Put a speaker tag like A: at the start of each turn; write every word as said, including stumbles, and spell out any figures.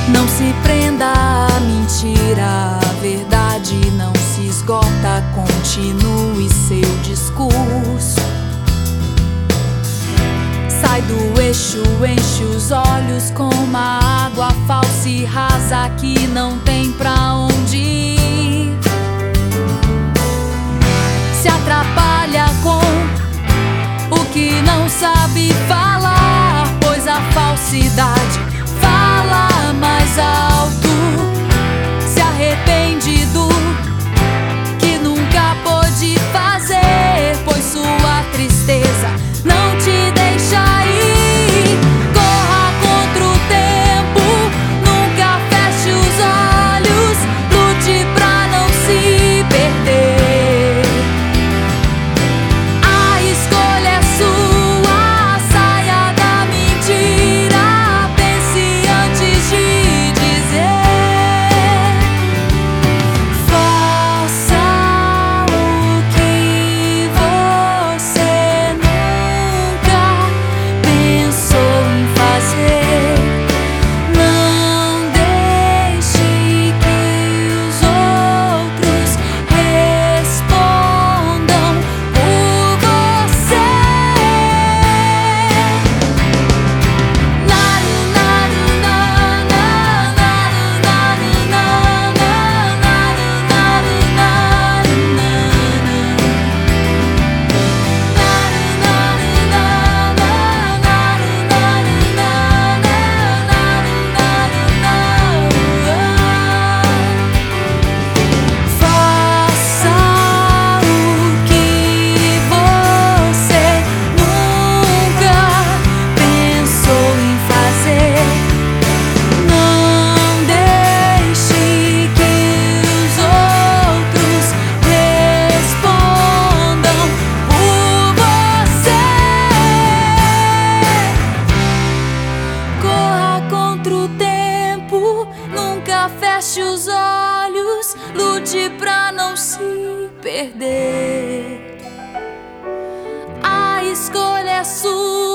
A: Não se prenda à mentira, a verdade não se esgota. Continue seu discurso. Sai do eixo, enche os olhos com uma água falsa e rasa que não tem pra onde ir. Se atrapalha com o que não sabe falar, pois a falsidade fala mais alto. Se arrepende do que nunca pôde fazer, pois sua tristeza não te deixa ir. Corra contra o tempo, nunca feche os olhos, lute pra não se perder. A escolha é sua, saia da mentira, pense antes de dizer. Faça o que você nunca pensou em fazer. Não deixe que os outros respondam por você. Faça o que você nunca pensou em fazer. Não deixe que os outros respondam por você. Corra contra o tempo, nunca feche os olhos, lute pra não se perder. A escolha é sua.